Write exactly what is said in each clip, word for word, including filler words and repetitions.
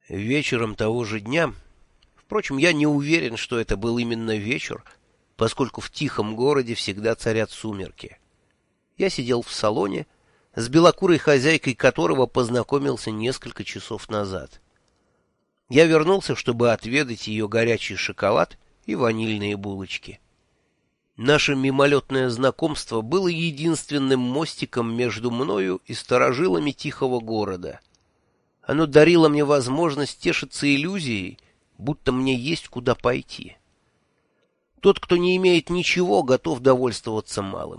Вечером того же дня, впрочем, я не уверен, что это был именно вечер, поскольку в тихом городе всегда царят сумерки. Я сидел в салоне, с белокурой хозяйкой которого познакомился несколько часов назад. Я вернулся, чтобы отведать ее горячий шоколад и ванильные булочки. Наше мимолетное знакомство было единственным мостиком между мною и старожилами тихого города. Оно дарило мне возможность тешиться иллюзией, будто мне есть куда пойти. Тот, кто не имеет ничего, готов довольствоваться малым.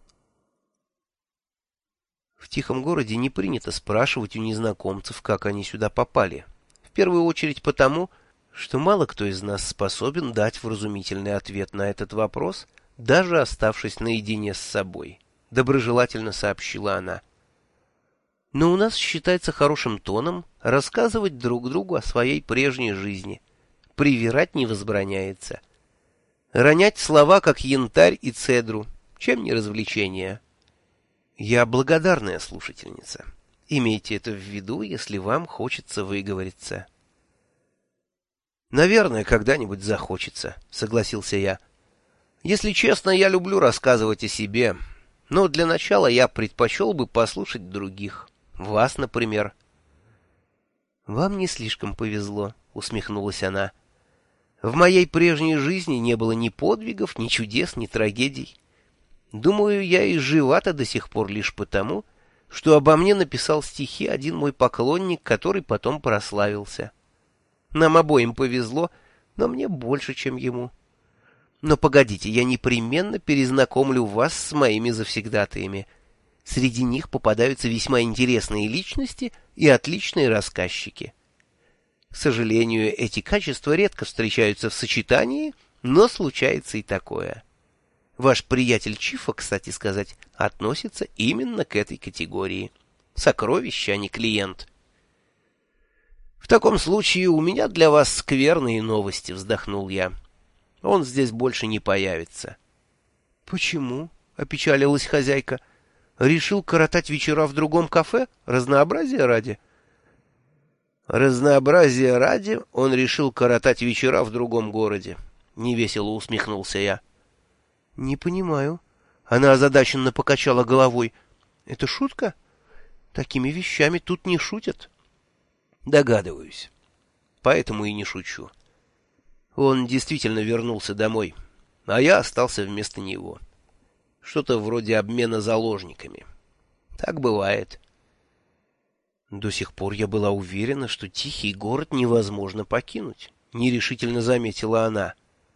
В тихом городе не принято спрашивать у незнакомцев, как они сюда попали. В первую очередь потому, что мало кто из нас способен дать вразумительный ответ на этот вопрос, даже оставшись наедине с собой, — доброжелательно сообщила она. Но у нас считается хорошим тоном рассказывать друг другу о своей прежней жизни. Привирать не возбраняется. Ронять слова, как янтарь и цедру, чем не развлечение. Я благодарная слушательница. Имейте это в виду, если вам хочется выговориться. Наверное, когда-нибудь захочется, согласился я. Если честно, я люблю рассказывать о себе, но для начала я предпочел бы послушать других. Вас, например. Вам не слишком повезло, усмехнулась она. В моей прежней жизни не было ни подвигов, ни чудес, ни трагедий. Думаю, я и жива-то до сих пор лишь потому, что обо мне написал стихи один мой поклонник, который потом прославился. Нам обоим повезло, но мне больше, чем ему. Но погодите, я непременно перезнакомлю вас с моими завсегдатаями. Среди них попадаются весьма интересные личности и отличные рассказчики. К сожалению, эти качества редко встречаются в сочетании, но случается и такое. Ваш приятель Чифа, кстати сказать, относится именно к этой категории. Сокровище, а не клиент. В таком случае у меня для вас скверные новости, вздохнул я. Он здесь больше не появится. Почему? Опечалилась хозяйка. Решил коротать вечера в другом кафе? Разнообразие ради? Разнообразие ради он решил коротать вечера в другом городе. Невесело усмехнулся я. Не понимаю. Она озадаченно покачала головой. Это шутка? Такими вещами тут не шутят. Догадываюсь. Поэтому и не шучу. Он действительно вернулся домой, а я остался вместо него. Что-то вроде обмена заложниками. Так бывает. До сих пор я была уверена, что тихий город невозможно покинуть, нерешительно заметила она.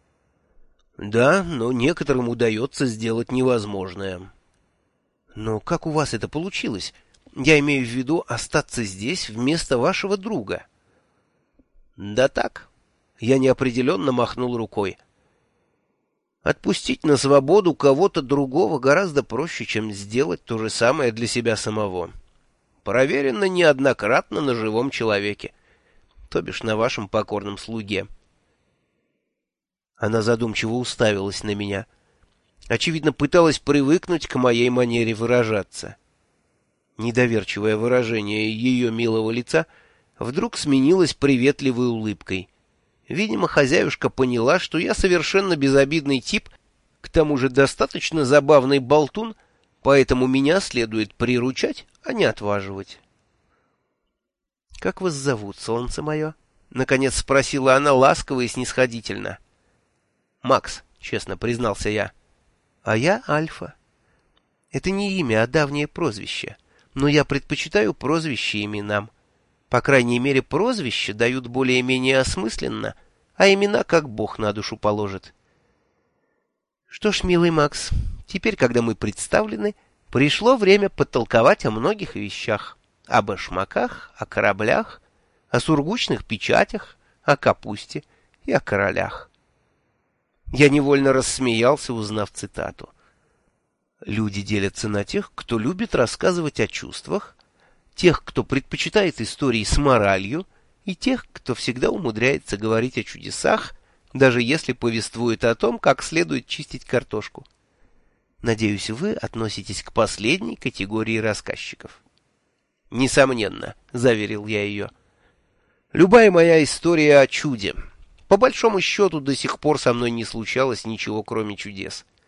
Да, но некоторым удается сделать невозможное. Но как у вас это получилось? Я имею в виду остаться здесь вместо вашего друга. Да так. Я неопределенно махнул рукой. Отпустить на свободу кого-то другого гораздо проще, чем сделать то же самое для себя самого. Проверено неоднократно на живом человеке, то бишь на вашем покорном слуге. Она задумчиво уставилась на меня. Очевидно, пыталась привыкнуть к моей манере выражаться. Недоверчивое выражение ее милого лица вдруг сменилось приветливой улыбкой. Видимо, хозяюшка поняла, что я совершенно безобидный тип, к тому же достаточно забавный болтун, поэтому меня следует приручать, а не отваживать. — Как вас зовут, солнце мое? — наконец спросила она ласково и снисходительно. — Макс, — честно признался я. — А я Альфа. Это не имя, а давнее прозвище, но я предпочитаю прозвища именам. По крайней мере, прозвища дают более-менее осмысленно, а имена как Бог на душу положит. Что ж, милый Макс, теперь, когда мы представлены, пришло время подтолковать о многих вещах. О башмаках, о кораблях, о сургучных печатях, о капусте и о королях. Я невольно рассмеялся, узнав цитату. Люди делятся на тех, кто любит рассказывать о чувствах, тех, кто предпочитает истории с моралью, и тех, кто всегда умудряется говорить о чудесах, даже если повествует о том, как следует чистить картошку. Надеюсь, вы относитесь к последней категории рассказчиков. «Несомненно», — заверил я ее. Любая моя история о чуде. По большому счету, до сих пор со мной не случалось ничего, кроме чудес.